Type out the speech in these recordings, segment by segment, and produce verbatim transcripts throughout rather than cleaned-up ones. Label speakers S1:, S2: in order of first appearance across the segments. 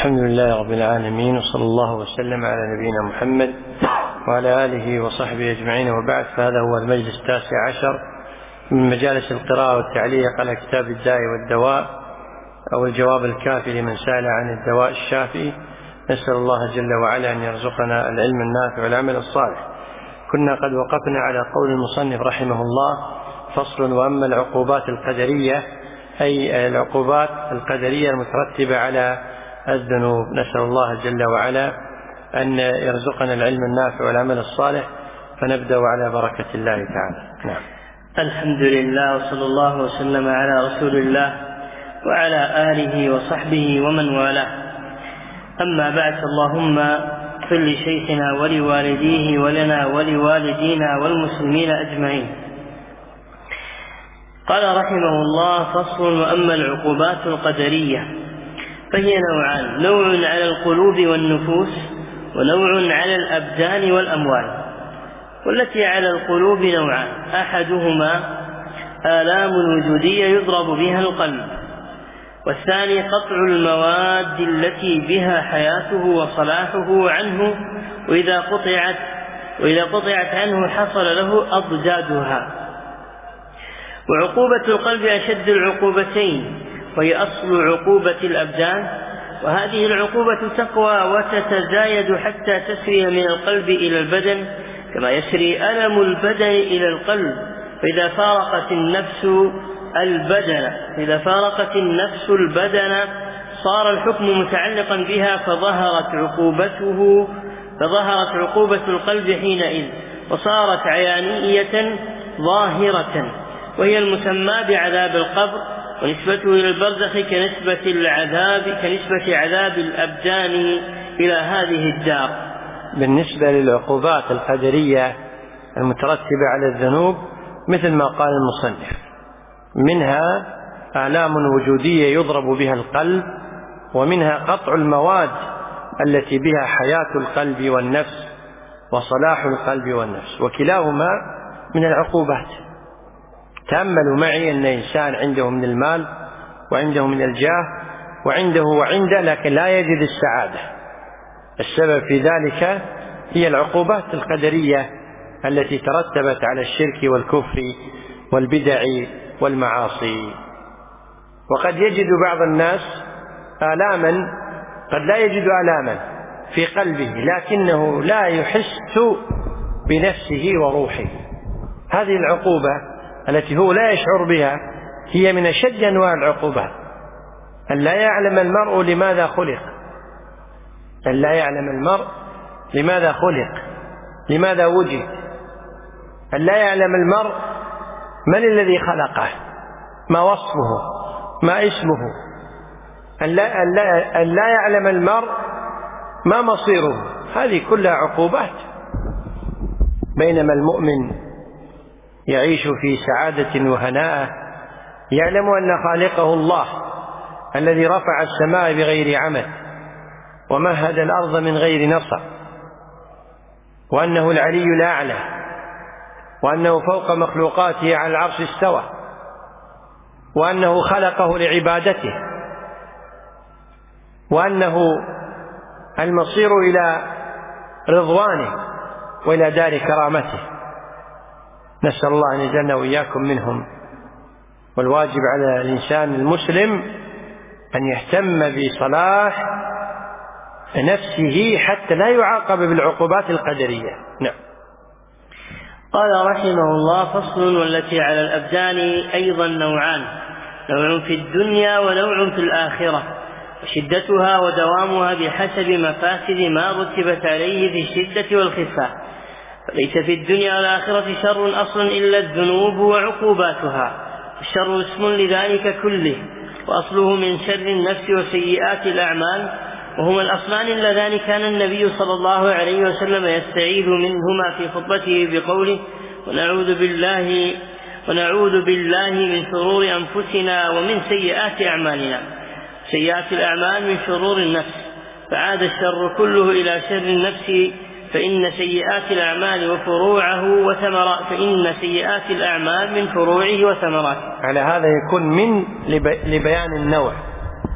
S1: الحمد لله رب العالمين، وصلى الله وسلم على نبينا محمد وعلى آله وصحبه أجمعين، وبعد. فهذا هو المجلس التاسع عشر من مجالس القراءة والتعليق على كتاب الداء والدواء، أو الجواب الكافي لمن سأل عن الدواء الشافي. نسأل الله جل وعلا أن يرزقنا العلم النافع والعمل الصالح. كنا قد وقفنا على قول المصنف رحمه الله: فصل: وأما العقوبات القدرية، أي العقوبات القدرية المترتبة على الذنوب. نسأل الله جل وعلا أن يرزقنا العلم النافع والعمل الصالح، فنبدأ على بركة الله تعالى. نعم.
S2: الحمد لله، وصلى الله وسلم على رسول الله وعلى آله وصحبه ومن والاه. أما بعد، اللهم اغفر لشيخنا ولوالديه ولنا ولوالدينا والمسلمين أجمعين. قال رحمه الله: فصل: وأما العقوبات القدرية فهي نوعان: نوع على القلوب والنفوس، ونوع على الأبدان والأموال. والتي على القلوب نوعان: أحدهما آلام وجودية يضرب بها القلب، والثاني قطع المواد التي بها حياته وصلاحه عنه، وإذا قطعت وإذا قطعت عنه حصل له أضدادها. وعقوبة القلب أشد العقوبتين، وهي أصل عقوبة الأبدان، وهذه العقوبة تقوى وتتزايد حتى تسري من القلب إلى البدن، كما يسري ألم البدن إلى القلب. فإذا فارقت النفس البدن إذا فارقت النفس البدن صار الحكم متعلقا بها، فظهرت عقوبته فظهرت عقوبة القلب حينئذ، وصارت عيانية ظاهرة، وهي المسمى بعذاب القبر، ونسبته إلى البرزخ كنسبة العذاب كنسبة عذاب الأبدان إلى هذه الدار.
S1: بالنسبة للعقوبات القدرية المترتبة على الذنوب، مثل ما قال المصنف: منها آلام وجودية يضرب بها القلب، ومنها قطع المواد التي بها حياة القلب والنفس وصلاح القلب والنفس، وكلاهما من العقوبات. تأملوا معي أن إنسان عنده من المال وعنده من الجاه وعنده وعنده لكن لا يجد السعادة. السبب في ذلك هي العقوبات القدرية التي ترتبت على الشرك والكفر والبدع والمعاصي. وقد يجد بعض الناس آلاما، قد لا يجد آلاما في قلبه، لكنه لا يحس بنفسه وروحه. هذه العقوبة التي هو لا يشعر بها هي من أشد أنواع العقوبات. أن لا يعلم المرء لماذا خلق أن لا يعلم المرء لماذا خلق لماذا وجد. أن لا يعلم المرء من الذي خلقه، ما وصفه، ما اسمه. أن لا, أن لا, أن لا يعلم المرء ما مصيره. هذه كلها عقوبات. بينما المؤمن يعيش في سعادة وهناء، يعلم أن خالقه الله الذي رفع السماء بغير عمد ومهد الأرض من غير نصب، وأنه العلي الأعلى، وأنه فوق مخلوقاته على العرش استوى، وأنه خلقه لعبادته، وأنه المصير إلى رضوانه وإلى دار كرامته. نسأل الله أن يجعلنا وإياكم منهم. والواجب على الإنسان المسلم أن يهتم بصلاح نفسه حتى لا يعاقب بالعقوبات القدرية. نعم.
S2: قال رحمه الله: فصل: والتي على الأبدان أيضا نوعان: نوع في الدنيا ونوع في الآخرة، وشدتها ودوامها بحسب مفاسد ما رتبت عليه في الشدة والخفة. فليس في الدنيا والآخرة شر أصل إلا الذنوب وعقوباتها، الشر اسم لذلك كله، وأصله من شر النفس وسيئات الأعمال، وهما الأصلان اللذان كان النبي صلى الله عليه وسلم يستعيذ منهما في خطبته بقوله: ونعوذ بالله ونعوذ بالله من شرور أنفسنا ومن سيئات أعمالنا. سيئات الأعمال من شرور النفس، فعاد الشر كله إلى شر النفس، فإن سيئات الأعمال وفروعه وثمرات فإن سيئات الأعمال من فروعه وثمراته.
S1: على هذا يكون من لبيان النوع،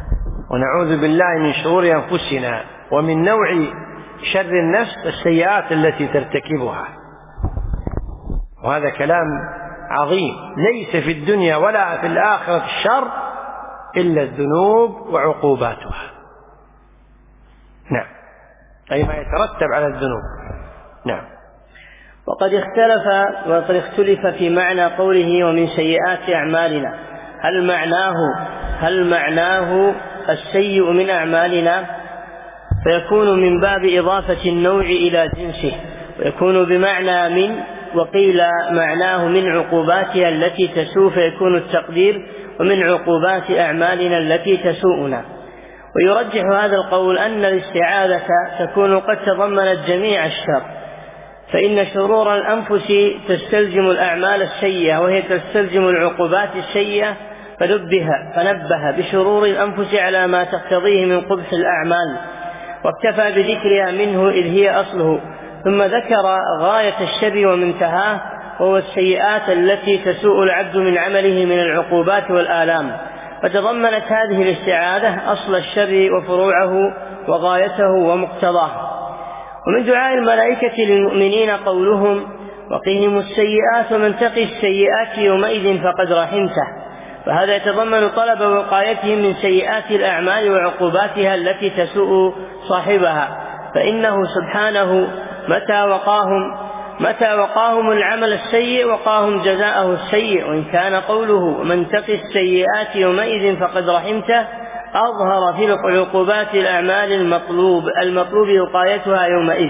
S1: ونعوذ بالله من شرور أنفسنا، ومن نوع شر النفس السيئات التي ترتكبها. وهذا كلام عظيم. ليس في الدنيا ولا في الآخرة الشر إلا الذنوب وعقوباتها. نعم، أي ما يترتب على الذنوب. نعم.
S2: وقد اختلف وقد اختلف في معنى قوله ومن سيئات أعمالنا، هل معناه هل معناه السيء من أعمالنا، فيكون من باب إضافة النوع إلى جنسه، ويكون بمعنى من، وقيل معناه من عقوباتها التي تسوء، فيكون التقدير ومن عقوبات أعمالنا التي تسوءنا. ويرجح هذا القول أن الاستعاذة تكون قد تضمنت جميع الشر، فإن شرور الأنفس تستلزم الأعمال السيئة، وهي تستلزم العقوبات السيئة، فنبه, فنبه بشرور الأنفس على ما تقتضيه من قبح الأعمال، واكتفى بذكرها منه إذ هي أصله، ثم ذكر غاية الشر ومنتهاه، وهو السيئات التي تسوء العبد من عمله من العقوبات والآلام. فتضمنت هذه الاستعاذة أصل الشر وفروعه وغايته ومقتضاه. ومن دعاء الملائكة للمؤمنين قولهم وقهم السيئات ومن تقي السيئات يومئذ فقد رحمته، فهذا يتضمن طلب وقايتهم من سيئات الأعمال وعقوباتها التي تسوء صاحبها، فإنه سبحانه متى وقاهم متى وقاهم العمل السيء وقاهم جزاءه السيء. وإن كان قوله من تقي السيئات يومئذ فقد رحمته أظهر في عقوبات الأعمال المطلوب المطلوب وقايتها يومئذ.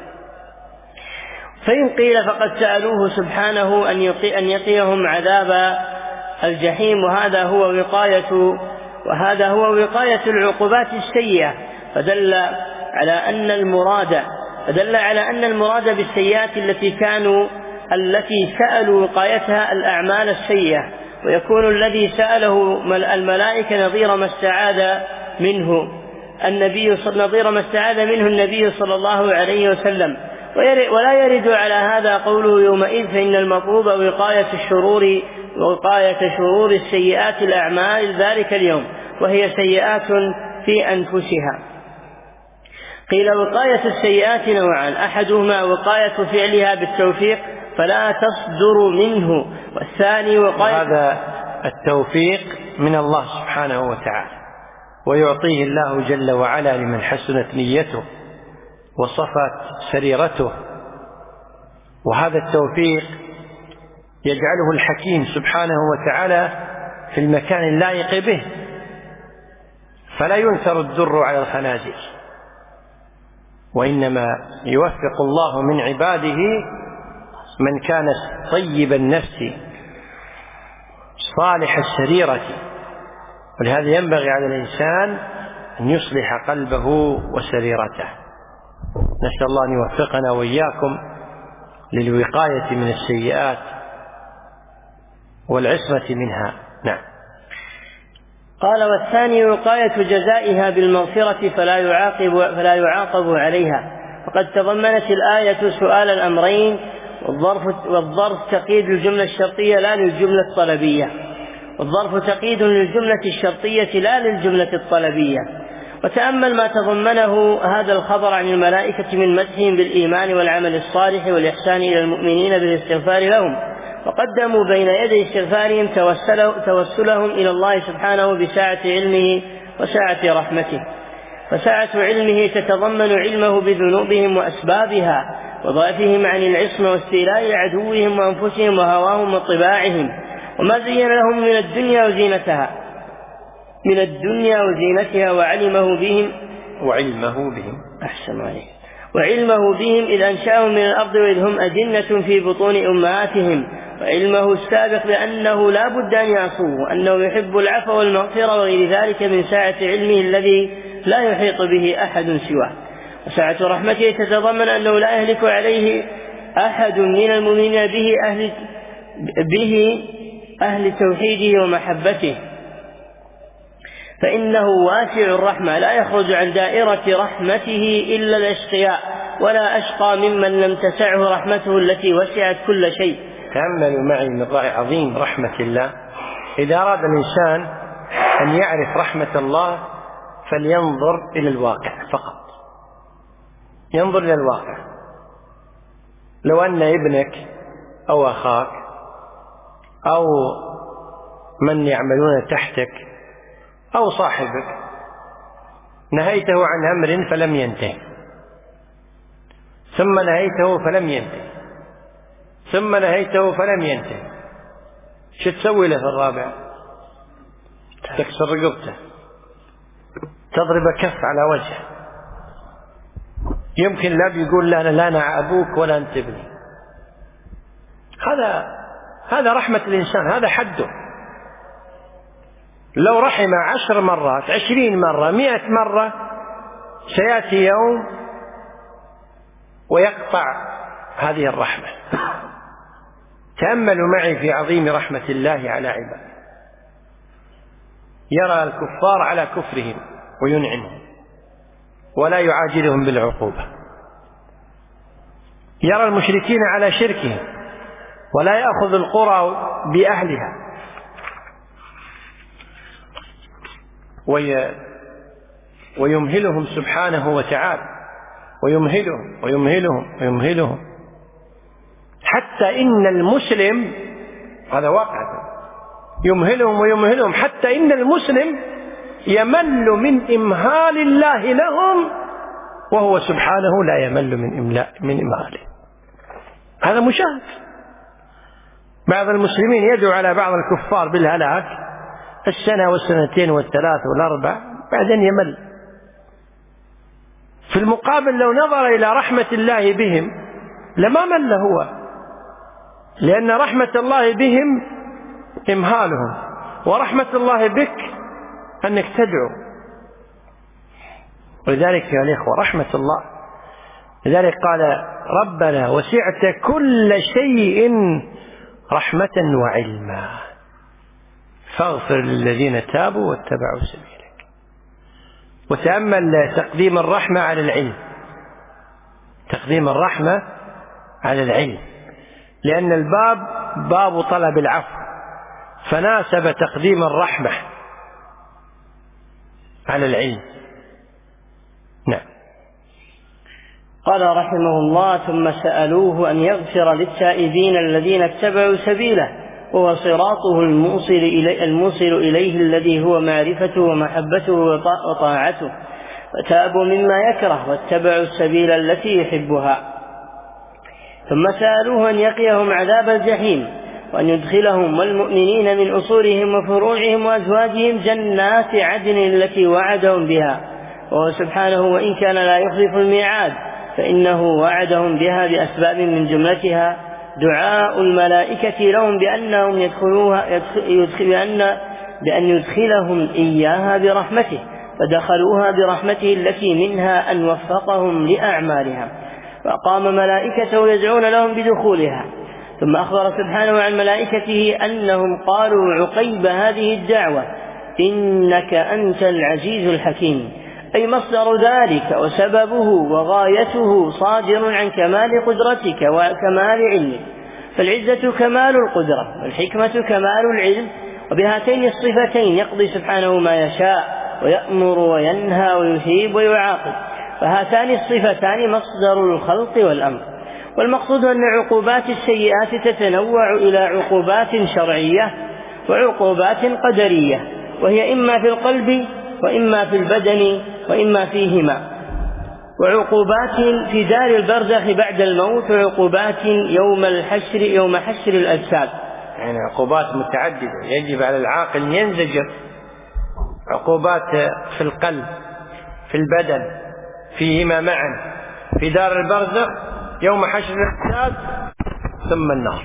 S2: فإن قيل فقد سألوه سبحانه أن يقي أن يقيهم عذاب الجحيم، وهذا هو وقاية وهذا هو وقاية العقوبات السيئة، فدل على أن المراد فدل على أن المراد بالسيئات التي كانوا التي سألوا وقايتها الأعمال السيئة، ويكون الذي سأله الملائكة نظير ما استعاذ منه النبي نظير ما استعاذ منه النبي صلى الله عليه وسلم. ولا يرد على هذا قوله يومئذ، فإن المطلوب وقاية الشرور وقاية شرور السيئات الأعمال ذلك اليوم، وهي سيئات في أنفسها. قيل وقاية السيئات نوعان، أحدهما وقاية فعلها بالتوفيق فلا تصدر منه، والثاني وقاية
S1: هذا التوفيق من الله سبحانه وتعالى، ويعطيه الله جل وعلا لمن حسنت نيته وصفت سريرته. وهذا التوفيق يجعله الحكيم سبحانه وتعالى في المكان اللائق به، فلا ينثر الدر على الخنازير، وإنما يوفق الله من عباده من كان طيب النفس صالح السريرة. ولهذا ينبغي على الإنسان أن يصلح قلبه وسريرته. نسأل الله أن يوفقنا وإياكم للوقاية من السيئات والعصمة منها. نعم.
S2: قال والثاني وقاية جزائها بالمغفرة فلا يعاقب فلا يعاقب عليها. وقد تضمنت الآية سؤال الأمرين، والظرف والظرف تقييد للجملة الشرطية لا للجملة الطلبية، والظرف تقييد للجملة الشرطية لا للجملة الطلبية. وتأمل ما تضمنه هذا الخبر عن الملائكة من مدحهم بالإيمان والعمل الصالح والإحسان إلى المؤمنين بالاستغفار لهم، وقدموا بين يدي استغفارهم توسلهم إلى الله سبحانه بسعة علمه وسعة رحمته. فسعة علمه تتضمن علمه بذنوبهم وأسبابها، وضعفهم عن العصمة واستيلاء عدوهم وأنفسهم وهواهم وطباعهم، وما زين لهم من الدنيا وزينتها من الدنيا وزينتها وعلمه بهم
S1: وعلمه بهم
S2: أحسن عليه وعلمه بهم إذ أنشأهم من الأرض وإذ هم أجنة في بطون أمهاتهم، وعلمه السابق بأنه لا بد أن يعصوه، وأنه يحب العفو والمغفرة وغير ذلك من سعة علمه الذي لا يحيط به أحد سواه. وسعة رحمته تتضمن أنه لا يهلك عليه أحد من المؤمنين به أهل, به أهل توحيده ومحبته، فإنه واسع الرحمة لا يخرج عن دائرة رحمته إلا الأشقياء، ولا أشقى ممن لم تسعه رحمته التي وسعت كل شيء.
S1: تأملوا معي من عظيم رحمة الله. إذا أراد الإنسان أن يعرف رحمة الله فلينظر إلى الواقع فقط، ينظر إلى الواقع. لو أن ابنك أو أخاك أو من يعملون تحتك أو صاحبك نهيته عن أمر فلم ينتهي، ثم نهيته فلم ينتهي، ثم نهيته فلم ينتهي، شو تسوي له في الرابع؟ تكسر رقبته، تضرب كف على وجهه، يمكن الأب يقول لا أنا لا أنا أبوك ولا أنت ابني. هذا هذا رحمة الإنسان، هذا حده. لو رحم عشر مرات عشرين مرة مئة مرة سيأتي يوم ويقطع هذه الرحمة. تأملوا معي في عظيم رحمة الله على عباده. يرى الكفار على كفرهم وينعمهم ولا يعاجلهم بالعقوبة، يرى المشركين على شركهم ولا يأخذ القرى بأهلها، ويمهلهم سبحانه وتعالى، ويمهلهم ويمهلهم ويمهلهم حتى إن المسلم، هذا واقع، يمهلهم ويمهلهم حتى إن المسلم يمل من إمهال الله لهم وهو سبحانه لا يمل من إملاء من إمهاله. هذا مشاهد. بعض المسلمين يدعو على بعض الكفار بالهلاك السنة والسنتين والثلاث والأربع، بعدين يمل. في المقابل لو نظر إلى رحمة الله بهم لما مل هو، لأن رحمة الله بهم إمهالهم، ورحمة الله بك أنك تدعو. ولذلك يا الإخوة رحمة الله، لذلك قال ربنا وسعت كل شيء رحمة وعلما فاغفر للذين تابوا واتبعوا سبيلك. وتأمل تقديم الرحمة على العلم، تقديم الرحمة على العلم، لأن الباب باب طلب العفو، فناسب تقديم الرحمة على العلم. نعم.
S2: قال رحمه الله: ثم سألوه أن يغفر للتائبين الذين اتبعوا سبيله، وهو صراطه الموصل إليه, الموصل إليه الذي هو معرفته ومحبته وطاعته، فتابوا مما يكره واتبعوا السبيل التي يحبها. ثم سألوه أن يقيهم عذاب الجحيم، وأن يدخلهم والمؤمنين من أصولهم وفروعهم وأزواجهم جنات عدن التي وعدهم بها، وهو سبحانه وإن كان لا يخلف الميعاد فإنه وعدهم بها بأسباب من جملتها دعاء الملائكة لهم بأنهم يدخلوها يدخل بأن, بأن يدخلهم إياها برحمته، فدخلوها برحمته التي منها أن وفقهم لأعمالها، وقام ملائكته يدعون لهم بدخولها. ثم أخبر سبحانه عن ملائكته أنهم قالوا عقيب هذه الدعوة: إنك أنت العزيز الحكيم، أي مصدر ذلك وسببه وغايته صادر عن كمال قدرتك وكمال علمك، فالعزة كمال القدرة والحكمة كمال العلم، وبهاتين الصفتين يقضي سبحانه ما يشاء ويأمر وينهى ويثيب ويعاقب، فهاتان الصفتان مصدر الخلق والأمر. والمقصود أن عقوبات السيئات تتنوع إلى عقوبات شرعية وعقوبات قدرية، وهي إما في القلب وإما في البدن وإما فيهما، وعقوبات في دار البرزخ بعد الموت، وعقوبات يوم الحشر يوم حشر الأجساد.
S1: يعني عقوبات متعددة يجب على العاقل أن ينزجر. عقوبات في القلب، في البدن، فيهما معا، في دار البرزخ، يوم حشر الأجساد، ثم النار.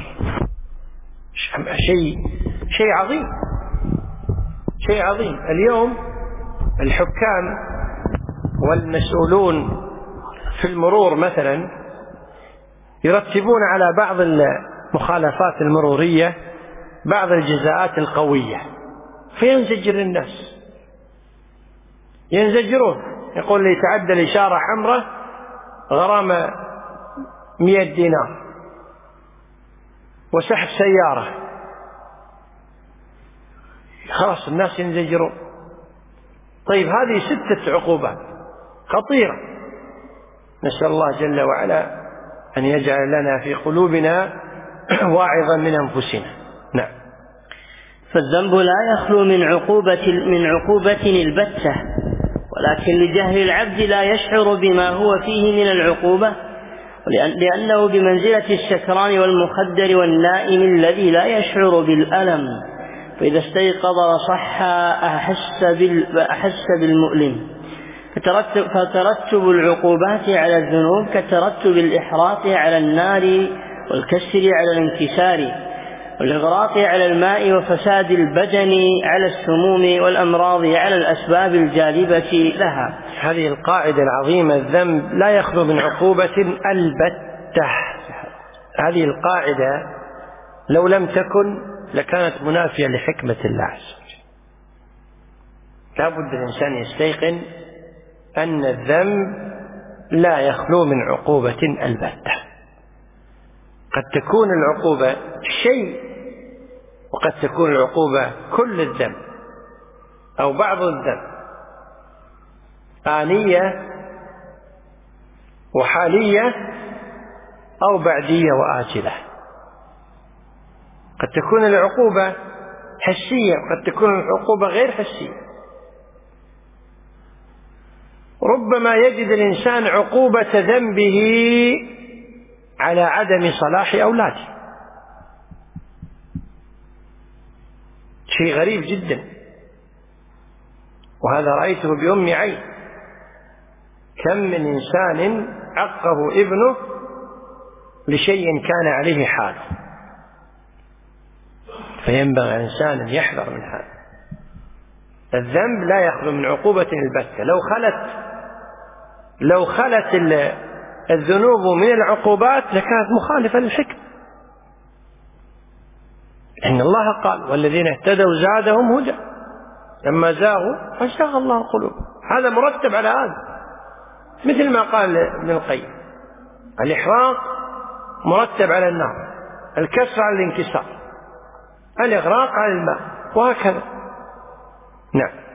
S1: شيء شيء عظيم، شيء عظيم. اليوم الحكام والمسؤولون في المرور مثلا يرتبون على بعض المخالفات المرورية بعض الجزاءات القوية، فينزجر الناس، ينزجرون. يقول لي تعدى الإشارة حمراء غرامة مئة دينار، وسحب سيارة، خلاص الناس ينزجرون. طيب هذه ستة عقوبات خطيرة، نسأل الله جل وعلا أن يجعل لنا في قلوبنا واعظا من أنفسنا. نعم.
S2: فالذنب لا يخلو من عقوبة من عقوبة البتة، ولكن لجهل العبد لا يشعر بما هو فيه من العقوبة، لأنه بمنزلة السكران والمخدر والنائم الذي لا يشعر بالألم، فإذا استيقظ وصح أحس, أحس بالمؤلم. فترتب, فترتب العقوبات على الذنوب كترتب الإحراق على النار والكسر على الانكسار والإغراق على الماء وفساد البدن على السموم والأمراض على الأسباب الجالبة لها.
S1: هذه القاعدة العظيمة: الذنب لا يخلو من عقوبة البتة. هذه القاعدة لو لم تكن لكانت منافية لحكمة الله عز وجل. لا بد الإنسان يستيقن أن الذنب لا يخلو من عقوبة البتة. قد تكون العقوبة شيء، وقد تكون العقوبة كل الذنب أو بعض الذنب، آنية وحالية أو بعدية وآجلة. قد تكون العقوبة حسية وقد تكون العقوبة غير حسية. ربما يجد الإنسان عقوبة ذنبه على عدم صلاح أولاده، شيء غريب جدا، وهذا رأيته بأم عين. كم من إنسان عقه ابنه لشيء كان عليه حال، فينبغي الإنسان أن يحذر من هذا. الذنب لا يخلو من عقوبة البتة. لو خلت لو خلت الذنوب من العقوبات لكانت مخالفة للحكم، إن الله قال: والذين اهتدوا زادهم هدى، لما زاغوا فزاغ الله قلوبهم. هذا مرتب على هذا، مثل ما قال ابن القيم: الإحراق مرتب على النار، الكسر على الانكسار، الإغراق على الماء، وهكذا. نعم.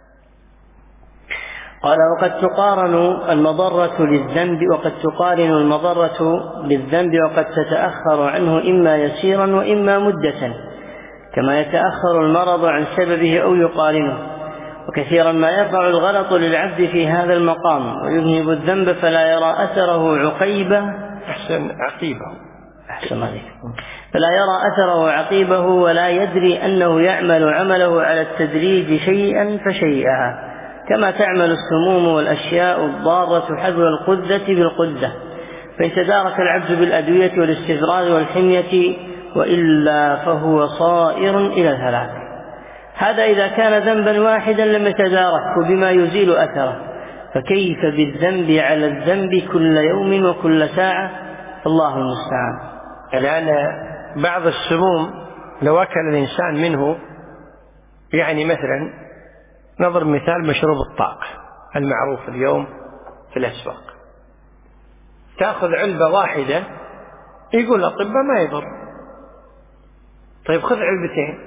S2: قال: وقد تقارن المضرة للذنب وقد تقارن المضرة بالذنب وقد تتأخر عنه إما يسيرا وإما مدة، كما يتأخر المرض عن سببه أو يقارنه. وكثيرا ما يقع الغلط للعبد في هذا المقام ويذنب الذنب فلا يرى أثره عقيبه
S1: أحسن عقيبه
S2: أحسن عليك فلا يرى أثره عقيبه ولا يدري أنه يعمل عمله على التدريج شيئا فشيئا، كما تعمل السموم والأشياء الضارة حذو القدة بالقدة، فإن تدارك العبد بالأدوية والاستدراج والحمية، وإلا فهو صائر إلى الهلاك. هذا إذا كان ذنبا واحدا لم يتدارك بما يزيل أثره، فكيف بالذنب على الذنب كل يوم وكل ساعة؟ الله المستعان.
S1: الآن بعض السموم لو أكل الإنسان منه، يعني مثلا نضرب مثال مشروب الطاقة المعروف اليوم في الأسواق، تأخذ علبة واحدة يقول الأطباء ما يضر، طيب خذ علبتين،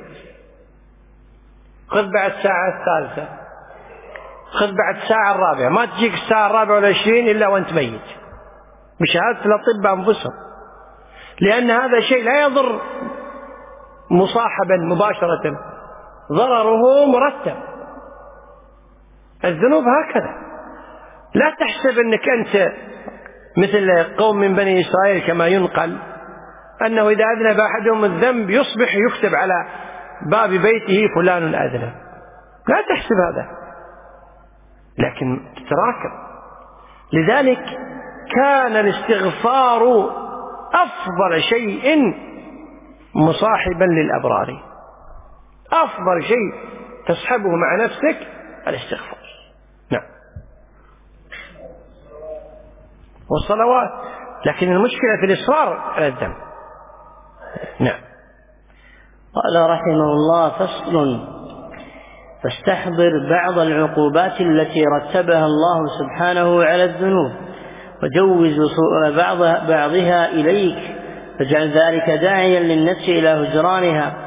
S1: خذ بعد ساعة الثالثة، خذ بعد الساعة الرابعة، ما تجيك الساعة الرابعة والعشرين إلا وأنت ميت بشهادة الأطباء أنفسهم، لأن هذا شيء لا يضر مصاحبا مباشرة، ضرره مرتب. الذنوب هكذا، لا تحسب أنك أنت مثل قوم من بني إسرائيل كما ينقل أنه إذا أذنب أحدهم الذنب يصبح يكتب على باب بيته فلان أذنب، لا تحسب هذا، لكن تتراكم. لذلك كان الاستغفار أفضل شيء مصاحبا للأبرار، أفضل شيء تصحبه مع نفسك الاستغفار. نعم. والصلوات، لكن المشكلة في الإصرار على الذنب. نعم.
S2: قال رحمه الله: فصل: فاستحضر بعض العقوبات التي رتبها الله سبحانه على الذنوب، وجوز بعضها, بعضها إليك، فاجعل ذلك داعيا للنفس إلى هجرانها،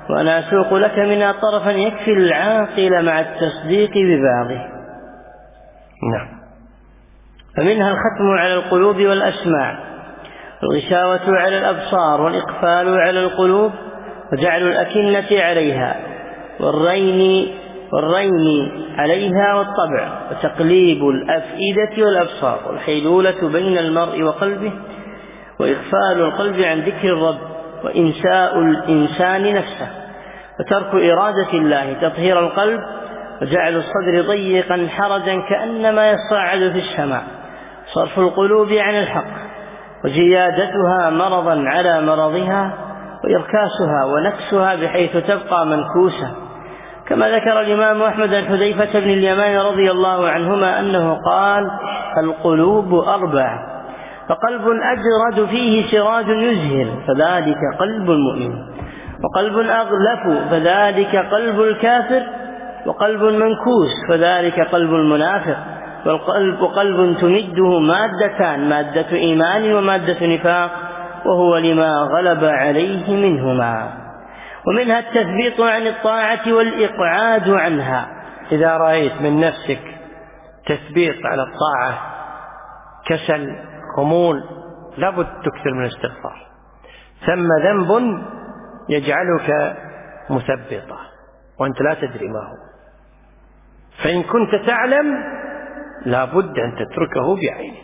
S2: وأنا أسوق لك منها طرفا يكفي العاقل مع التصديق ببعضه.
S1: نعم.
S2: فمنها الختم على القلوب والأسماع، والغشاوة على الأبصار، والإقفال على القلوب، وجعل الأكنة عليها، والرين والرين عليها، والطبع، وتقليب الأفئدة والأبصار، والحيلولة بين المرء وقلبه، وإغفال القلب عن ذكر الرب، وإنساء الإنسان نفسه، وترك إرادة الله، تطهير القلب، وجعل الصدر ضيقا حرجا كأنما يصعد في السماء، صرف القلوب عن الحق، وجيادتها مرضا على مرضها، وإركاسها ونكسها بحيث تبقى منكوسة، كما ذكر الإمام أحمد عن حذيفة بن اليمان رضي الله عنهما أنه قال: القلوب أربع، فقلب أجرد فيه سراج يزهر فذلك قلب المؤمن، وقلب أغلف فذلك قلب الكافر، وقلب منكوس فذلك قلب المنافق، والقلب قلب تمده مادتان، مادة إيمان ومادة نفاق، وهو لما غلب عليه منهما. ومنها التثبيط عن الطاعة والإقعاد عنها.
S1: إذا رأيت من نفسك تثبيط على الطاعة، كسل، خمول، لابد تكثر من الاستغفار. ثم ذنب يجعلك مثبطا وأنت لا تدري ما هو، فإن كنت تعلم لابد أن تتركه بعينه.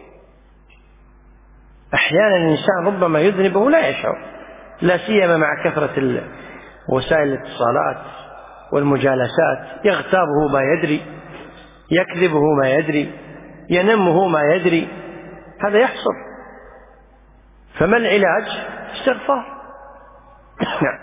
S1: أحيانا الإنسان ربما يذنب ولا يشعر، لا سيما مع كثرة وسائل الاتصالات والمجالسات، يغتابه ما يدري، يكذبه ما يدري، ينمه ما يدري، هذا يحصل. فما العلاج؟ استغفار. نعم.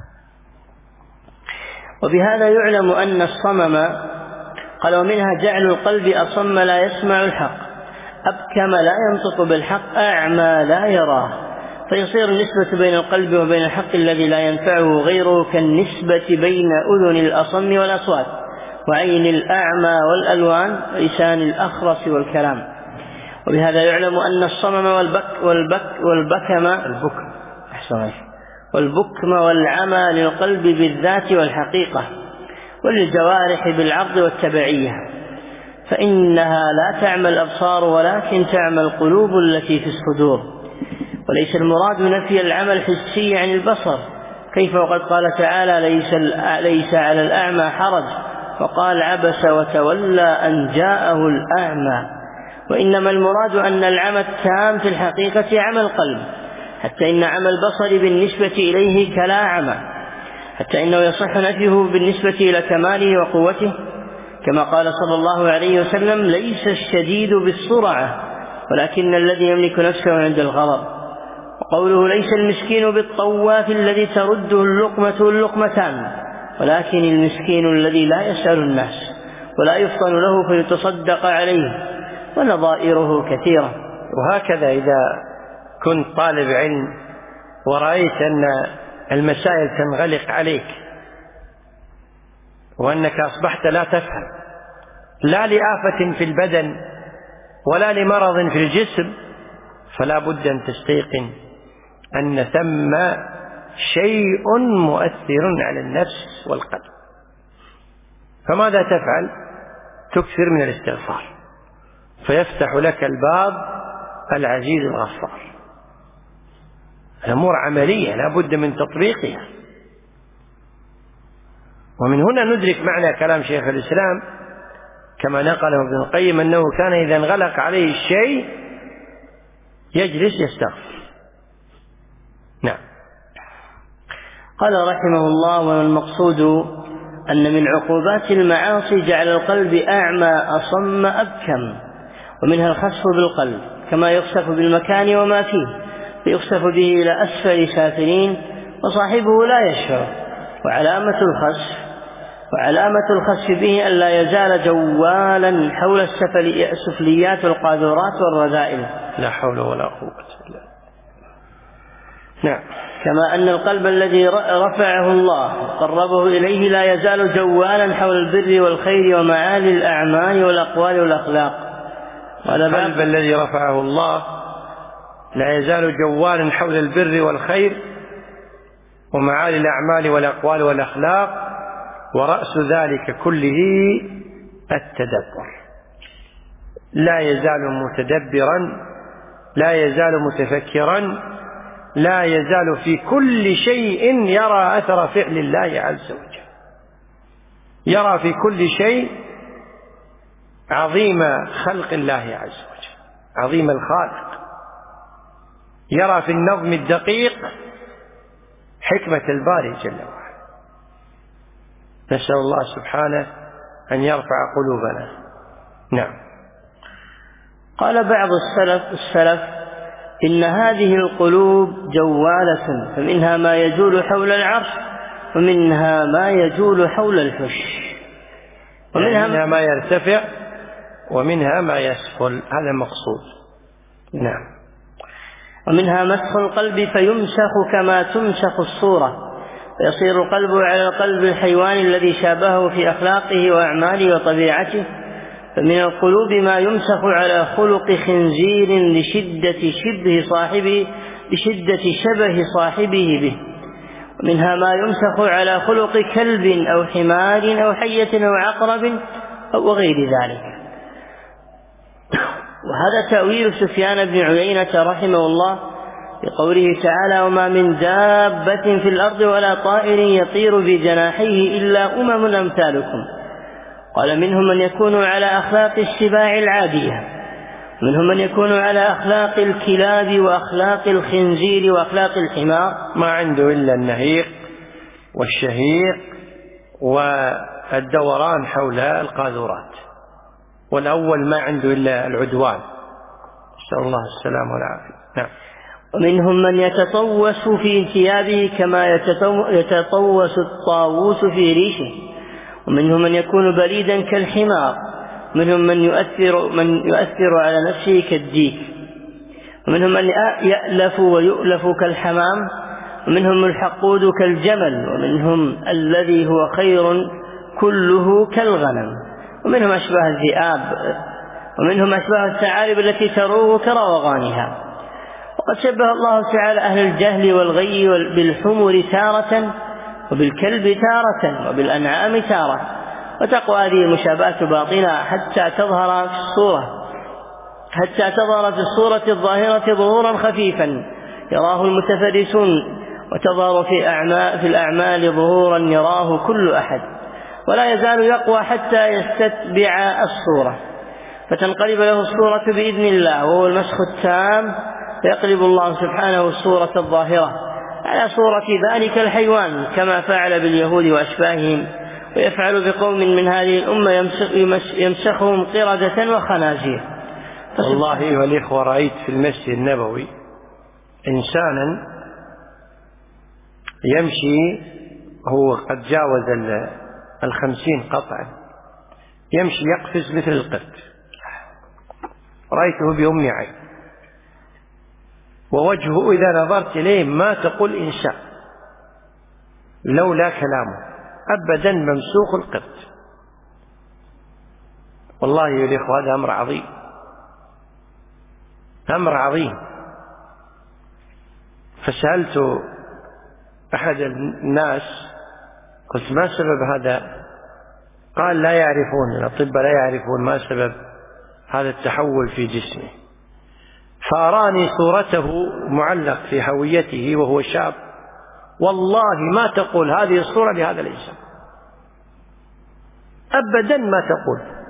S2: وبهذا يعلم أن الصمم قال: ومنها جعل القلب أصم لا يسمع الحق، أبكم لا ينطق بالحق، أعمى لا يراه، فيصير النسبة بين القلب وبين الحق الذي لا ينفعه غيره كالنسبة بين أذن الأصم والأصوات، وعين الأعمى والألوان، ولسان الأخرس والكلام. وبهذا يعلم أن الصمم والبك والبك والبكم البكم أحسن والبكم والعمى للقلب بالذات والحقيقة، وللجوارح بالعرض والتبعية، فإنها لا تعمى الأبصار ولكن تعمى القلوب التي في الصدور. وليس المراد نفي العمى الحسي عن البصر، كيف وقد قال تعالى: ليس, ليس على الأعمى حرج، وقال: عبس وتولى أن جاءه الأعمى. وإنما المراد أن العمى التام في الحقيقة عمى القلب، حتى إن عمى البصر بالنسبة إليه كلا عمى، حتى إنه يصح نفيه بالنسبة إلى كماله وقوته، كما قال صلى الله عليه وسلم: ليس الشديد بالسرعة ولكن الذي يملك نفسه عند الغضب. وقوله: ليس المسكين بالطواف الذي ترده اللقمة واللقمتان، ولكن المسكين الذي لا يسأل الناس ولا يفطن له فيتصدق عليه، ونظائره كثيرة.
S1: وهكذا إذا كنت طالب علم ورأيت أن المسائل تنغلق عليك وأنك أصبحت لا تفهم، لا لآفة في البدن ولا لمرض في الجسم، فلا بد أن تستيقن أن ثم شيء مؤثر على النفس والقلب. فماذا تفعل؟ تكثر من الاستغفار، فيفتح لك الباب العزيز الغفار. الأمور عملية لا بد من تطبيقها. ومن هنا ندرك معنى كلام شيخ الإسلام كما نقله ابن القيم أنه كان إذا انغلق عليه الشيء يجلس يستغفر. نعم.
S2: قال رحمه الله: والمقصود أن من عقوبات المعاصي جعل القلب أعمى أصم أبكم، ومنها الخسف بالقلب كما يخسف بالمكان وما فيه، فيخسف به إلى أسفل سافلين وصاحبه لا يشعر. وعلامة الخسف وعلامة الخسف به أن لا يزال جوالا حول السفليات والقاذورات والرذائل.
S1: لا حول ولا قوة إلا بالله. نعم.
S2: كما أن القلب الذي رفعه الله وقربه إليه لا يزال جوالا حول البر والخير ومعالي الأعمال والأقوال والأخلاق.
S1: القلب الذي رفعه الله لا يزال جوالا حول البر والخير ومعالي الأعمال والأقوال والأخلاق، ورأس ذلك كله التدبر. لا يزال متدبرا، لا يزال متفكرا، لا يزال في كل شيء يرى أثر فعل الله عز وجل، يرى في كل شيء عظيم خلق الله عز وجل، عظيم الخالق، يرى في النظم الدقيق حكمة الباري جل وعلا. نسأل الله سبحانه أن يرفع قلوبنا. نعم.
S2: قال بعض السلف السلف إن هذه القلوب جوالة، فمنها ما يجول حول العرش، ومنها ما يجول حول الحش،
S1: ومنها منها ما يرتفع ومنها ما يسفل، هذا المقصود. نعم.
S2: ومنها مسخ القلب فيمسخ كما تمسخ الصورة، فيصير القلب على القلب الحيواني الذي شابهه في أخلاقه وأعماله وطبيعته. فمن القلوب ما يمسخ على خلق خنزير لشدة شبه صاحبه لشدة شبه صاحبه به، ومنها ما يمسخ على خلق كلب أو حمار أو حية أو عقرب أو غير ذلك. وهذا تأويل سفيان بن عيينة رحمه الله بقوله تعالى: وما من دابة في الأرض ولا طائر يطير بجناحيه إلا أمم أمثالكم. قال: منهم من يكون على أخلاق السباع العادية، منهم من يكون على أخلاق الكلاب وأخلاق الخنزير وأخلاق الحمار،
S1: ما عنده إلا النهيق والشهيق والدوران حول القاذورات، والأول ما عنده إلا العدوان، نسأل الله السلامة والعافية. نعم.
S2: ومنهم من يتطوس في ثيابه كما يتطوس الطاووس في ريشه، ومنهم من يكون بليدا كالحمار، ومنهم من يؤثر, من يؤثر على نفسه كالديك، ومنهم من يألف ويؤلف كالحمام، ومنهم الحقود كالجمل، ومنهم الذي هو خير كله كالغنم، ومنهم أشباه الذئاب، ومنهم أشباه الثعالب التي تروه كروغانها. وقد شبه الله تعالى أهل الجهل والغي بالحمر تارة، وبالكلب تارة، وبالأنعام تارة، وتقوى هذه المشابهات باطنة حتى تظهر في الصورة حتى تظهر في الصورة الظاهرة ظهورا خفيفا يراه المتفرسون، وتظهر في أعمال في الأعمال ظهورا يراه كل أحد، ولا يزال يقوى حتى يستتبع الصورة، فتنقلب له الصورة بإذن الله، وهو المسخ التام، فيقلب الله سبحانه الصورة الظاهرة على صورة ذلك الحيوان كما فعل باليهود وأشباههم، ويفعل بقوم من هذه الأمة يمسخهم قردة وخنازير.
S1: والله أيها الإخوة، رأيت في المسجد النبوي إنسانا يمشي، هو قد جاوز الخمسين قطعا، يمشي يقفز مثل القرد، رأيته بأم عين، ووجهه إذا نظرت إليه ما تقول إنسان لولا كلامه، أبدا ممسوخ القرد. والله يا الإخوة هذا أمر عظيم، أمر عظيم. فسألت أحد الناس قلت: ما سبب هذا؟ قال: لا يعرفون، الأطباء لا يعرفون ما سبب هذا التحول في جسمه. فأراني صورته معلق في هويته وهو شاب، والله ما تقول هذه الصورة لهذا الإنسان، أبدا ما تقول.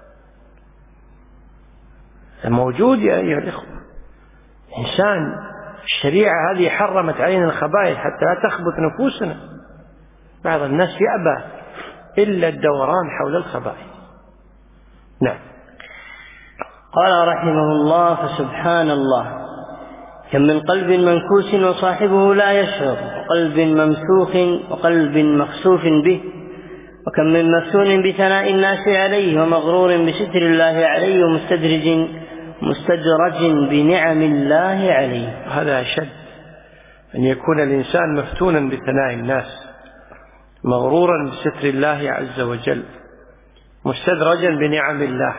S1: موجود يا أيها الإخوة، إنسان الشريعة هذه حرمت علينا الخبائث حتى لا تخبط نفوسنا. بعض الناس يأبى إلا الدوران حول الخبائث. نعم.
S2: قال رحمه الله: فسبحان الله، كم من قلب منكوس وصاحبه لا يشعر، وقلب ممسوخ وقلب مخسوف به، وكم من مفتون بثناء الناس عليه، ومغرور بستر الله عليه، ومستدرج مستدرج بنعم الله عليه.
S1: هذا أشد، أن يكون الإنسان مفتونا بثناء الناس، مغرورا بستر الله عز وجل، مستدرجا بنعم الله.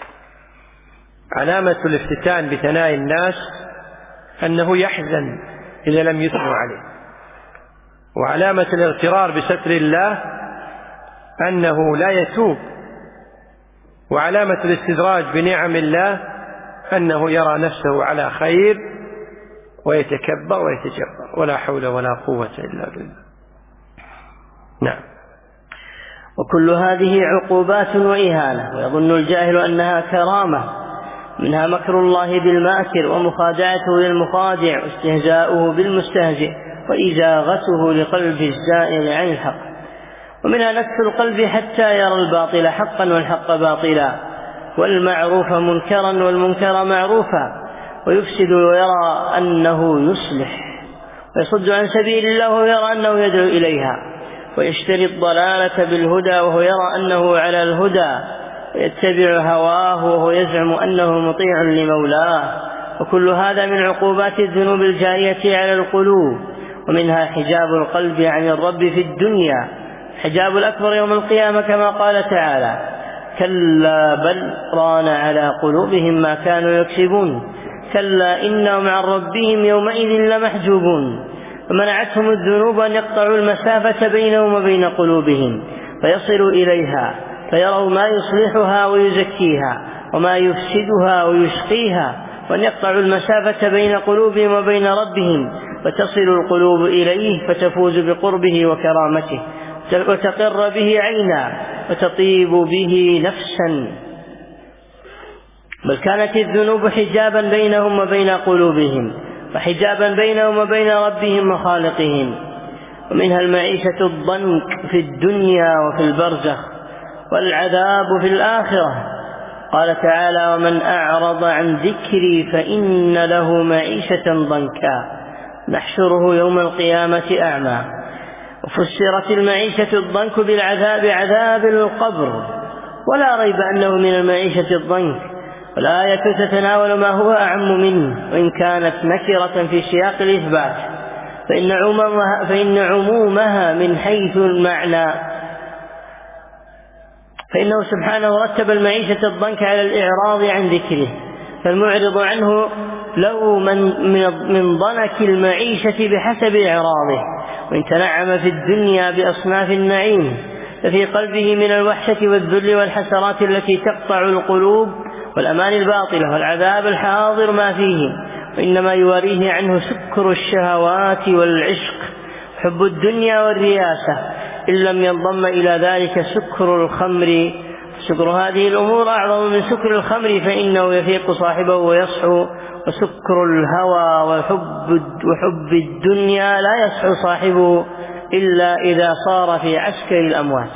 S1: علامة الافتتان بثناء الناس أنه يحزن إذا لم يثنوا عليه، وعلامة الاغترار بستر الله أنه لا يتوب، وعلامة الاستدراج بنعم الله أنه يرى نفسه على خير ويتكبر ويتجبر، ولا حول ولا قوة إلا بالله. نعم.
S2: وكل هذه عقوبات وإهانة، ويظن الجاهل أنها كرامة، منها مكر الله بالماكر، ومخادعته للمخادع، واستهزاؤه بالمستهزئ، وإزاغته لقلب الزائغ عن الحق، ومنها نكس القلب حتى يرى الباطل حقا والحق باطلا، والمعروف منكرا والمنكر معروفا، ويفسد ويرى أنه يصلح، ويصد عن سبيل الله ويرى أنه يدعو إليها، ويشتري الضلالة بالهدى وهو يرى أنه على الهدى، ويتبع هواه وهو يزعم أنه مطيع لمولاه. وكل هذا من عقوبات الذنوب الجارية على القلوب، ومنها حجاب القلب عن الرب في الدنيا، حجاب الأكبر يوم القيامة كما قال تعالى: كلا بل ران على قلوبهم ما كانوا يكسبون، كلا إنهم عن ربهم يومئذ لمحجوبون. فمنعتهم الذنوب أن يقطعوا المسافة بينهم وبين قلوبهم فيصلوا إليها، فيروا ما يصلحها ويزكيها وما يفسدها ويشقيها، وأن يقطعوا المسافة بين قلوبهم وبين ربهم فتصل القلوب إليه فتفوز بقربه وكرامته، وتقر به عينا وتطيب به نفسا. بل كانت الذنوب حجابا بينهم وبين قلوبهم، وحجابا بينهم وبين ربهم وخالقهم. ومنها المعيشة الضنك في الدنيا وفي البرزخ، والعذاب في الآخرة. قال تعالى: ومن أعرض عن ذكري فإن له معيشة ضنكا نحشره يوم القيامة أعمى. وفسرت المعيشة الضنك بالعذاب عذاب القبر، ولا ريب أنه من المعيشة الضنك، والآية تتناول ما هو أعم منه، وإن كانت نكرة في سياق الإثبات فإن عمومها, فإن عمومها من حيث المعنى، فإنه سبحانه رتب المعيشة الضنك على الإعراض عن ذكره، فالمعرض عنه له من, من ضنك المعيشة بحسب إعراضه، وإن تنعم في الدنيا بأصناف النعيم ففي قلبه من الوحشة والذل والحسرات التي تقطع القلوب والأمان الباطلة والعذاب الحاضر ما فيه، وإنما يوريه عنه سكر الشهوات والعشق، حب الدنيا والرياسة، إن لم ينضم إلى ذلك سكر الخمر. سكر هذه الأمور أعظم من سكر الخمر، فإنه يفيق صاحبه ويصحو، وسكر الهوى وحب, وحب الدنيا لا يصحو صاحبه إلا إذا صار في عسكر الأموات.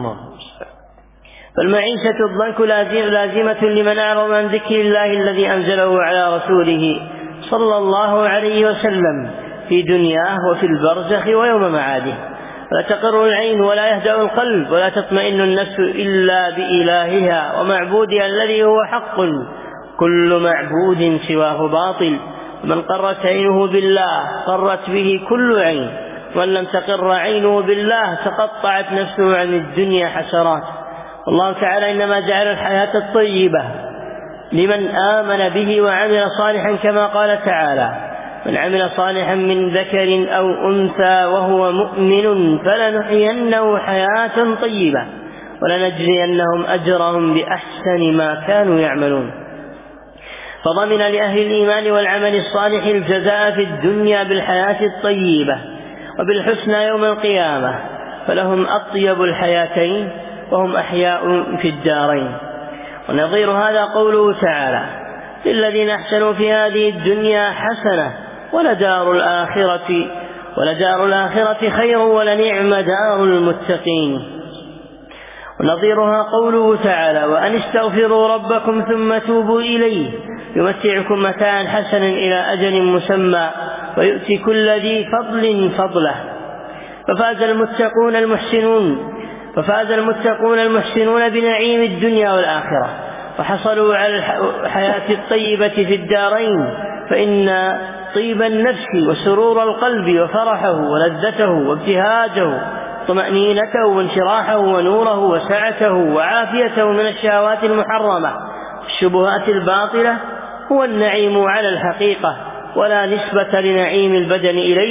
S2: فالمعيشة الضنك لازمة لمن أعرض عن ذكر الله الذي أنزله على رسوله صلى الله عليه وسلم في دنياه وفي البرزخ ويوم معاده. لا تقر العين ولا يهدأ القلب ولا تطمئن النفس إلا بإلهها ومعبودها الذي هو حق، كل معبود سواه باطل. من قرت عينه بالله قرت به كل عين، ومن لم تقر عينه بالله تقطعت نفسه عن الدنيا حسرات. الله تعالى إنما جعل الحياة الطيبة لمن آمن به وعمل صالحا، كما قال تعالى: من عمل صالحا من ذكر أو أنثى وهو مؤمن فلنحيينه حياة طيبة ولنجزينهم أجرهم بأحسن ما كانوا يعملون. فضمن لأهل الإيمان والعمل الصالح الجزاء في الدنيا بالحياة الطيبة وبالحسنى يوم القيامة، فلهم أطيب الحياتين وهم أحياء في الدارين. ونظير هذا قوله تعالى: للذين أحسنوا في هذه الدنيا حسنة ولدار الآخرة ولدار الآخرة خير ولنعم دار المتقين. ونظيرها قوله تعالى: وأن استغفروا ربكم ثم توبوا إليه يمتعكم متاعا حسنا إلى أجل مسمى ويؤتي كل ذي فضل فضله. ففاز المتقون المحسنون ففاز المتقون المحسنون بنعيم الدنيا والآخرة، وحصلوا على الحياة الطيبة في الدارين، فإن طيب النفس وسرور القلب وفرحه ولذته وابتهاجه طمأنينته وانشراحه ونوره وسعته وعافيته من الشهوات المحرمة والشبهات الباطلة هو النعيم على الحقيقة، ولا نسبة لنعيم البدن إليه،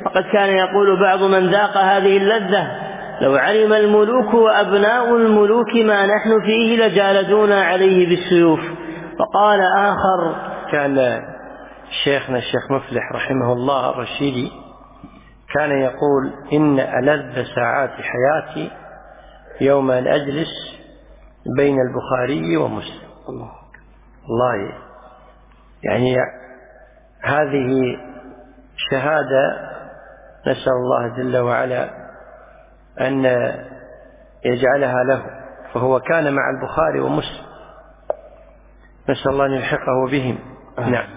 S2: وقد كان يقول بعض من ذاق هذه اللذة: لو علم الملوك وأبناء الملوك ما نحن فيه لجالدونا عليه بالسيوف. وقال آخر:
S1: كان شيخنا الشيخ مفلح رحمه الله الرشيدي كان يقول: إن ألذ ساعات حياتي يوم أن أجلس بين البخاري ومسلم. الله، يعني هذه شهادة نسأل الله جل وعلا أن يجعلها له، فهو كان مع البخاري ومسلم، نسأل الله أن يلحقه بهم. نعم.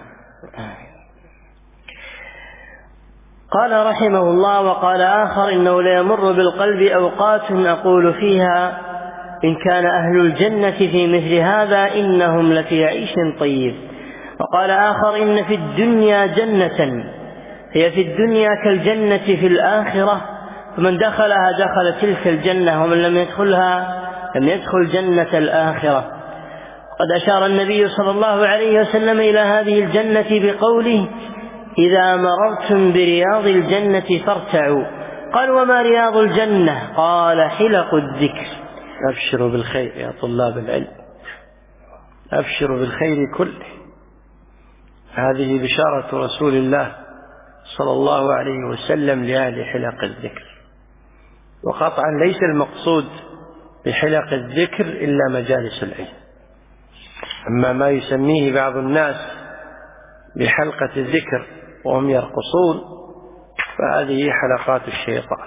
S2: قال رحمه الله: وقال آخر: إنه ليمر بالقلب أوقات أقول فيها إن كان أهل الجنة في مثل هذا إنهم لفي عيش طيب. وقال آخر: إن في الدنيا جنة هي في الدنيا كالجنة في الآخرة، فمن دخلها دخل تلك الجنة، ومن لم يدخلها لم يدخل جنة الآخرة. قد أشار النبي صلى الله عليه وسلم إلى هذه الجنة بقوله: إذا مررتم برياض الجنة فارتعوا. قال: وما رياض الجنة؟ قال: حلق الذكر.
S1: أبشروا بالخير يا طلاب العلم، أبشروا بالخير كله. هذه بشارة رسول الله صلى الله عليه وسلم لأهل حلق الذكر. وقطعا ليس المقصود بحلق الذكر إلا مجالس العلم، أما ما يسميه بعض الناس بحلقة الذكر وهم يرقصون فهذه حلقات الشيطان.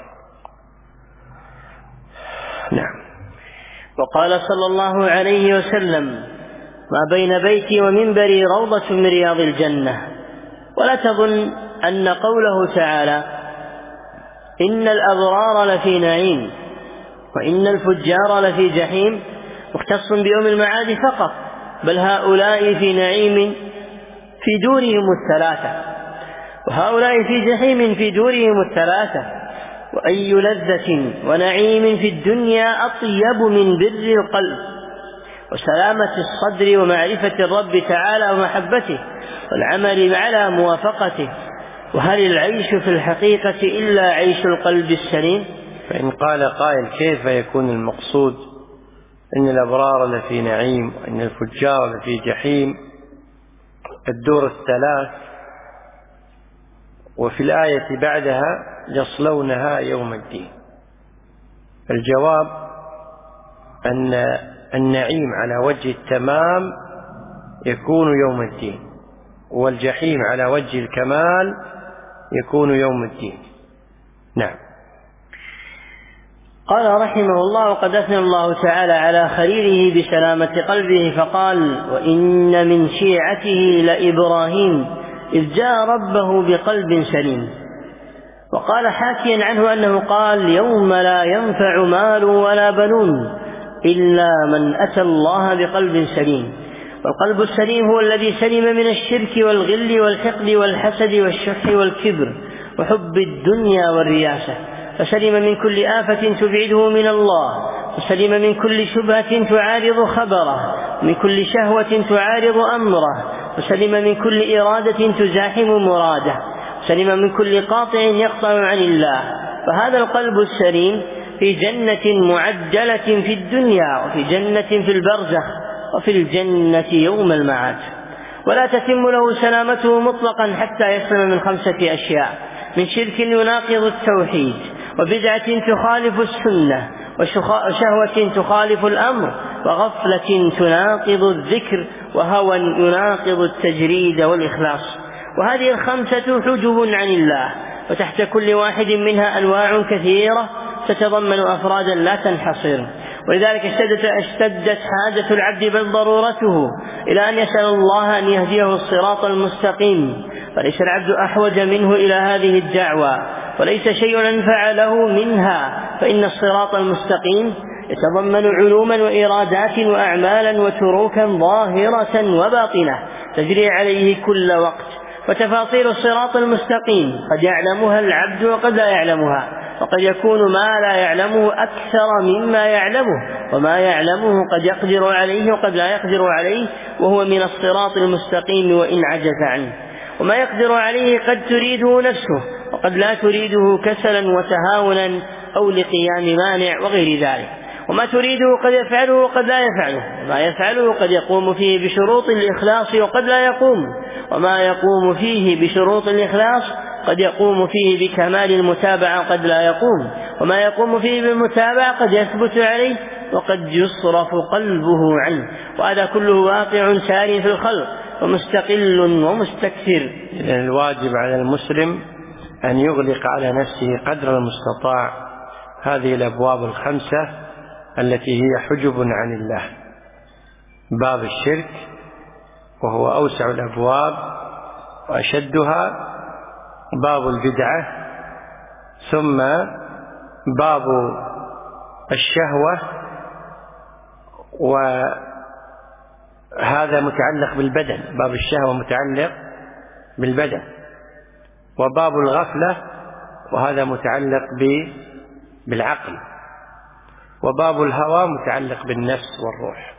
S1: نعم.
S2: وقال صلى الله عليه وسلم: ما بين بيتي ومنبري روضة من رياض الجنة. ولا تظن أن قوله تعالى إن الأبرار لفي نعيم وإن الفجار لفي جحيم مختص بيوم المعاد فقط، بل هؤلاء في نعيم في دورهم الثلاثة، وهؤلاء في جحيم في دورهم الثلاثة. وأي لذة ونعيم في الدنيا أطيب من بر القلب وسلامة الصدر ومعرفة الرب تعالى ومحبته والعمل على موافقته. وهل العيش في الحقيقة إلا عيش القلب السليم؟
S1: فإن قال قائل: كيف يكون المقصود إن الأبرار لفي نعيم وإن الفجار لفي جحيم الدور الثلاث، وفي الآية بعدها يصلونها يوم الدين؟ الجواب أن النعيم على وجه التمام يكون يوم الدين، والجحيم على وجه الكمال يكون يوم الدين. نعم.
S2: قال رحمه الله: وقد أثنى الله تعالى على خليله بسلامة قلبه فقال: وإن من شيعته لإبراهيم إذ جاء ربه بقلب سليم. وقال حاكيا عنه أنه قال: يوم لا ينفع مال ولا بنون إلا من أتى الله بقلب سليم. والقلب السليم هو الذي سلم من الشرك والغل والحقد والحسد والشح والكبر وحب الدنيا والرياسة، فسلم من كل آفة تبعده من الله، وسلم من كل شبهة تعارض خبره، من كل شهوة تعارض أمره، وسلم من كل إرادة تزاحم مراده، سلم من كل قاطع يقطع عن الله. فهذا القلب السليم في جنة معجلة في الدنيا، وفي جنة في البرزخ، وفي الجنة يوم المعاد. ولا تتم له سلامته مطلقا حتى يسلم من خمسة أشياء: من شرك يناقض التوحيد، وبدعة تخالف السنة، وشهوة تخالف الأمر، وغفلة تناقض الذكر، وهوى يناقض التجريد والإخلاص. وهذه الخمسة حجب عن الله، وتحت كل واحد منها أنواع كثيرة تتضمن أفرادا لا تنحصر. ولذلك اشتدت, اشتدت حاجة العبد بل ضرورته إلى أن يسأل الله أن يهديه الصراط المستقيم، فليس العبد أحوج منه إلى هذه الدعوة، وليس شيء أنفع له منها، فإن الصراط المستقيم يتضمن علوما وإرادات وأعمالا وتروكا ظاهرة وباطنة تجري عليه كل وقت. وتفاصيل الصراط المستقيم قد يعلمها العبد وقد لا يعلمها، وقد يكون ما لا يعلمه أكثر مما يعلمه، وما يعلمه قد يقدر عليه وقد لا يقدر عليه، وهو من الصراط المستقيم وإن عجز عنه. وما يقدر عليه قد تريده نفسه وقد لا تريده كسلا وتهاونا أو لقيام مانع وغير ذلك. وما تريده قد يفعله وقد لا يفعله، وما يفعله قد يقوم فيه بشروط الإخلاص وقد لا يقوم، وما يقوم فيه بشروط الإخلاص قد يقوم فيه بكمال المتابعة وقد لا يقوم، وما يقوم فيه بالمتابعة قد يثبت عليه وقد يصرف قلبه عنه، وهذا كله واقع ساري في الخلق ومستقل ومستكثر.
S1: إذن الواجب على المسلم أن يغلق على نفسه قدر المستطاع هذه الأبواب الخمسة التي هي حجب عن الله. باب الشرك وهو أوسع الأبواب وأشدها، باب البدعة، ثم باب الشهوة، وهذا متعلق بالبدن، باب الشهوة متعلق بالبدن، وباب الغفلة وهذا متعلق بالعقل، وباب الهوى متعلق بالنفس والروح.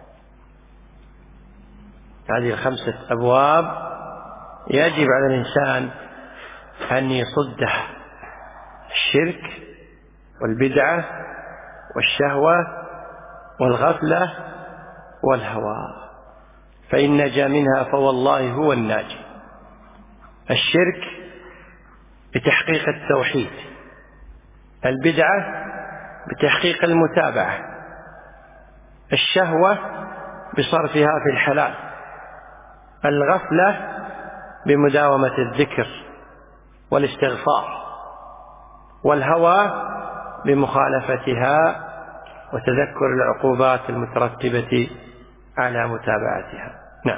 S1: هذه الخمسة أبواب يجب على الإنسان أن يصدها: الشرك والبدعة والشهوة والغفلة والهوى، فإن نجا منها فوالله هو الناجي. الشرك بتحقيق التوحيد، البدعة بتحقيق المتابعة، الشهوة بصرفها في الحلال، الغفلة بمداومة الذكر والاستغفار، والهوى بمخالفتها وتذكر العقوبات المترتبة على متابعتها. نعم.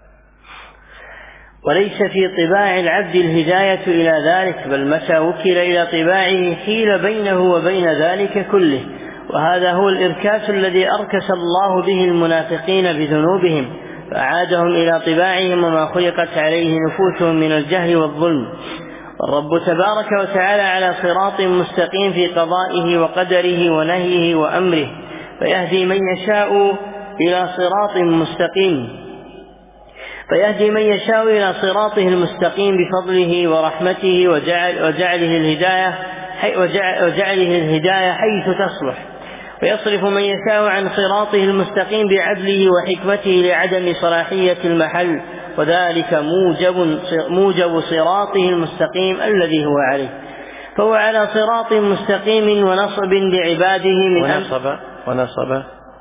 S2: وليس في طباع العبد الهداية إلى ذلك، بل متى وكل إلى طباعه حيل بينه وبين ذلك كله، وهذا هو الإركاس الذي أركس الله به المنافقين بذنوبهم فأعادهم إلى طباعهم وما خلقت عليه نفوسهم من الجهل والظلم. والرب تبارك وتعالى على صراط مستقيم في قضائه وقدره ونهيه وأمره، فيهدي من يشاء إلى صراط مستقيم فيهدي من يشاء إلى صراطه المستقيم بفضله ورحمته وجعل وجعله الهداية وجعله الهداية حيث تصلح، ويصرف من يشاء عن صراطه المستقيم بعدله وحكمته لعدم صلاحية المحل، وذلك موجب موجب صراطه المستقيم الذي هو عليه. فهو على صراط مستقيم ونصب لعباده من
S1: ونصب ونصب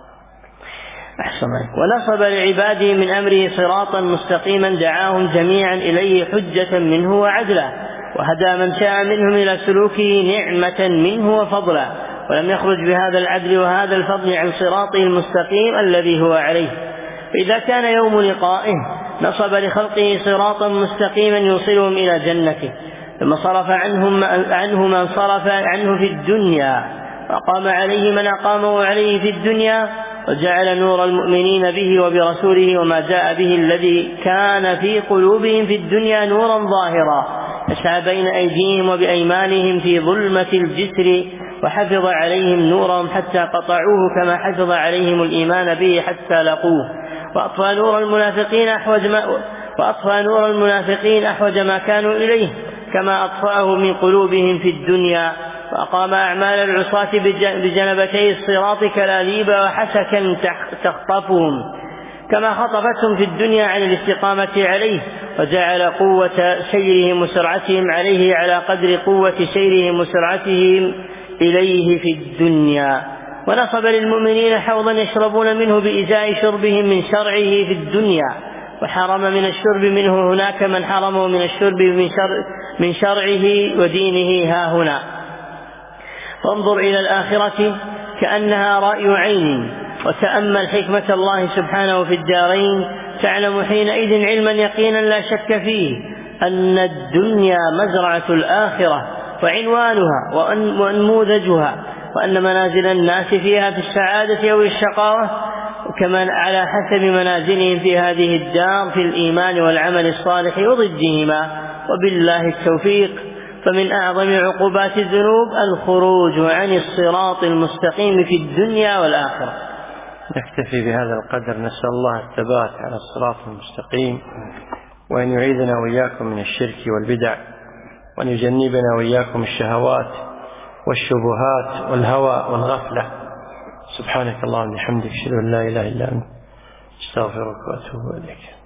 S2: أحسن ونصب لعباده من أمره صراطا مستقيما دعاهم جميعا إليه حجة منه وعدلا، وهدى من شاء منهم إلى سلوكه نعمة منه وفضلا، ولم يخرج بهذا العدل وهذا الفضل عن صراطه المستقيم الذي هو عليه. فإذا كان يوم لقائه نصب لخلقه صراطا مستقيما يوصلهم إلى جنته، ثم صرف عنهم عنه من صرف عنه في الدنيا، وأقام عليه من أقامه عليه في الدنيا، وجعل نور المؤمنين به وبرسوله وما جاء به الذي كان في قلوبهم في الدنيا نورا ظاهرا يسعى بين أيديهم وبأيمانهم في ظلمة الجسر، وحفظ عليهم نورهم حتى قطعوه كما حفظ عليهم الإيمان به حتى لقوه، وأطفى نور المنافقين أحوج ما, وأطفى نور المنافقين أحوج ما كانوا إليه كما أطفأه من قلوبهم في الدنيا، وأقام أعمال العصاة بجنبتي الصراط كلاليب وحسكا تخطفهم كما خطفتهم في الدنيا عن الاستقامة عليه، وجعل قوة سيرهم وسرعتهم عليه على قدر قوة سيرهم وسرعتهم إليه في الدنيا. ونصب للمؤمنين حوضا يشربون منه بإزاء شربهم من شرعه في الدنيا، وحرم من الشرب منه هناك من حرمه من الشرب من, شر من شرعه ودينه ها هنا. فانظر إلى الآخرة كأنها رأي عين، وتأمل حكمة الله سبحانه في الدارين، تعلم حينئذ علما يقينا لا شك فيه أن الدنيا مزرعة الآخرة وعنوانها وأنموذجها، وأن منازل الناس فيها في السعادة أو الشقاوة كما على حسب منازلهم في هذه الدار في الإيمان والعمل الصالح وضدهما، وبالله التوفيق. فمن أعظم عقوبات الذنوب الخروج عن الصراط المستقيم في الدنيا والآخرة.
S1: نكتفي بهذا القدر، نسأل الله الثبات على الصراط المستقيم، وأن يعيذنا وإياكم من الشرك والبدع، وأن يجنبنا وإياكم الشهوات والشبهات والهوى والغفلة. سبحانك اللهم وبحمدك أشهد أن لا إله إلا أنت أستغفرك وأتوب إليك.